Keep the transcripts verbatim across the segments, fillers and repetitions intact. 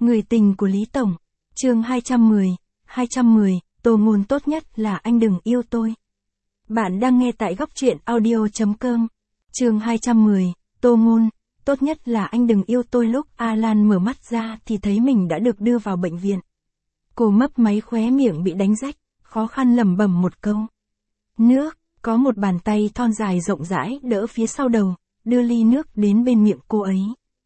Người tình của Lý Tổng. Chương hai trăm mười. hai trăm mười, Tô Ngôn tốt nhất là anh đừng yêu tôi. Bạn đang nghe tại góc truyện audio chấm com. Chương hai trăm mười, Tô Ngôn, tốt nhất là anh đừng yêu tôi. Lúc Alan mở mắt ra thì thấy mình đã được đưa vào bệnh viện. Cô mấp máy khóe miệng bị đánh rách, khó khăn lẩm bẩm một câu. Nước, có một bàn tay thon dài rộng rãi đỡ phía sau đầu, đưa ly nước đến bên miệng cô ấy.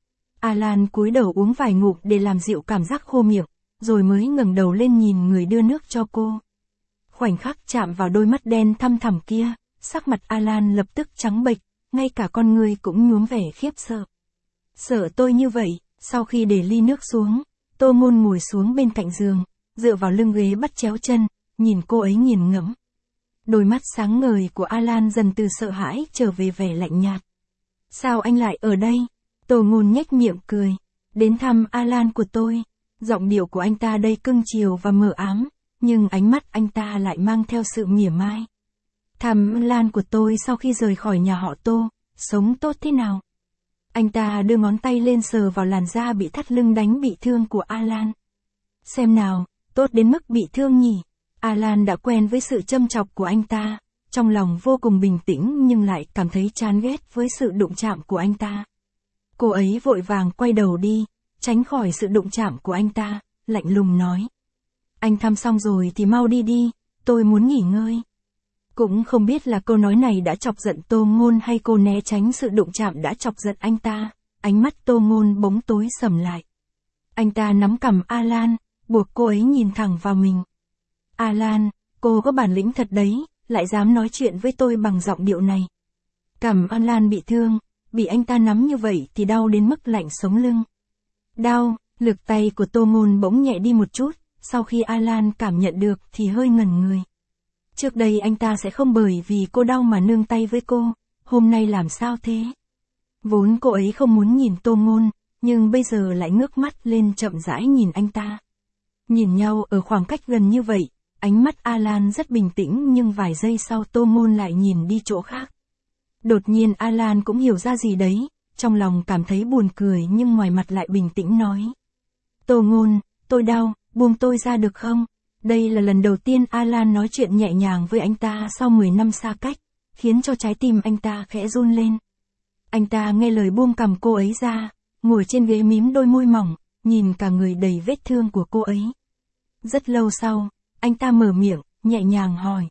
Alan cúi đầu uống vài ngụm để làm dịu cảm giác khô miệng, rồi mới ngẩng đầu lên nhìn người đưa nước cho cô. Khoảnh khắc chạm vào đôi mắt đen thăm thẳm kia, sắc mặt Alan lập tức trắng bệch, ngay cả con người cũng nhuốm vẻ khiếp sợ. Sợ tôi như vậy, sau khi để ly nước xuống, Tô Ngôn ngồi xuống bên cạnh giường, dựa vào lưng ghế bắt chéo chân, nhìn cô ấy nghiền ngẫm. Đôi mắt sáng ngời của Alan dần từ sợ hãi trở về vẻ lạnh nhạt. Sao anh lại ở đây? Tô Ngôn nhếch miệng cười. Đến thăm Alan của tôi. Giọng điệu của anh ta đầy cưng chiều và mờ ám, nhưng ánh mắt anh ta lại mang theo sự mỉa mai. Thăm Alan của tôi sau khi rời khỏi nhà họ Tô, sống tốt thế nào? Anh ta đưa ngón tay lên sờ vào làn da bị thắt lưng đánh bị thương của Alan. Xem nào, tốt đến mức bị thương nhỉ? Alan đã quen với sự châm chọc của anh ta, trong lòng vô cùng bình tĩnh nhưng lại cảm thấy chán ghét với sự đụng chạm của anh ta. Cô ấy vội vàng quay đầu đi, tránh khỏi sự đụng chạm của anh ta, lạnh lùng nói. Anh thăm xong rồi thì mau đi đi, tôi muốn nghỉ ngơi. Cũng không biết là câu nói này đã chọc giận Tô Ngôn hay cô né tránh sự đụng chạm đã chọc giận anh ta, ánh mắt Tô Ngôn bỗng tối sầm lại. Anh ta nắm cằm Alan, buộc cô ấy nhìn thẳng vào mình. Alan, cô có bản lĩnh thật đấy, lại dám nói chuyện với tôi bằng giọng điệu này. Cằm Alan bị thương, bị anh ta nắm như vậy thì đau đến mức lạnh sống lưng. Đau, lực tay của Tô Ngôn bỗng nhẹ đi một chút, sau khi Alan cảm nhận được thì hơi ngẩn người. Trước đây anh ta sẽ không bởi vì cô đau mà nương tay với cô, hôm nay làm sao thế? Vốn cô ấy không muốn nhìn Tô Ngôn, nhưng bây giờ lại ngước mắt lên chậm rãi nhìn anh ta. Nhìn nhau ở khoảng cách gần như vậy, ánh mắt Alan rất bình tĩnh nhưng vài giây sau Tô Ngôn lại nhìn đi chỗ khác. Đột nhiên Alan cũng hiểu ra gì đấy, trong lòng cảm thấy buồn cười nhưng ngoài mặt lại bình tĩnh nói. Tô Ngôn, tôi đau, buông tôi ra được không? Đây là lần đầu tiên Alan nói chuyện nhẹ nhàng với anh ta sau mười năm xa cách, khiến cho trái tim anh ta khẽ run lên. Anh ta nghe lời buông cằm cô ấy ra, ngồi trên ghế mím đôi môi mỏng, nhìn cả người đầy vết thương của cô ấy. Rất lâu sau, anh ta mở miệng, nhẹ nhàng hỏi.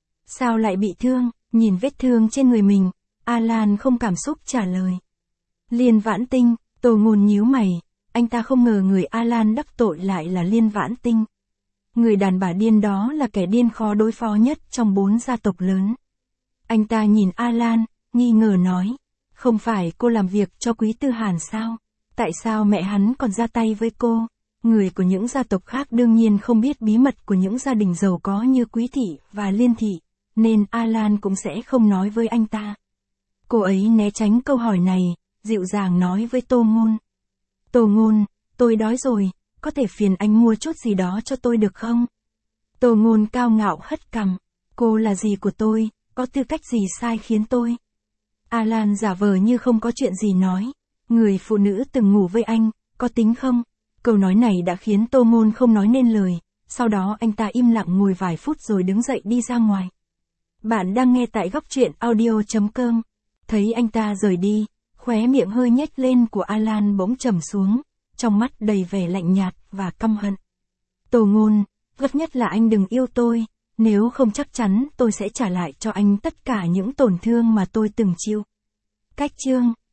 Sao lại bị thương? Nhìn vết thương trên người mình, Alan không cảm xúc trả lời. Liên Vãn Tinh, Tô Ngôn nhíu mày, anh ta không ngờ người Alan đắc tội lại là Liên Vãn Tinh. Người đàn bà điên đó là kẻ điên khó đối phó nhất trong bốn gia tộc lớn. Anh ta nhìn Alan, nghi ngờ nói, không phải cô làm việc cho Quý Tư Hàn sao? Tại sao mẹ hắn còn ra tay với cô? Người của những gia tộc khác đương nhiên không biết bí mật của những gia đình giàu có như Quý Thị và Liên Thị, nên Alan cũng sẽ không nói với anh ta. Cô ấy né tránh câu hỏi này, dịu dàng nói với Tô Ngôn. Tô Ngôn, tôi đói rồi, có thể phiền anh mua chút gì đó cho tôi được không? Tô Ngôn cao ngạo hất cằm, cô là gì của tôi, có tư cách gì sai khiến tôi? Alan giả vờ như không có chuyện gì nói, người phụ nữ từng ngủ với anh, có tính không? Câu nói này đã khiến Tô Ngôn không nói nên lời, sau đó anh ta im lặng ngồi vài phút rồi đứng dậy đi ra ngoài. Bạn đang nghe tại góc truyện audio chấm com. Thấy anh ta rời đi, khóe miệng hơi nhếch lên của Alan bỗng trầm xuống, trong mắt đầy vẻ lạnh nhạt và căm hận. Tô Ngôn, gấp nhất là anh đừng yêu tôi, nếu không chắc chắn tôi sẽ trả lại cho anh tất cả những tổn thương mà tôi từng chịu. Cách chương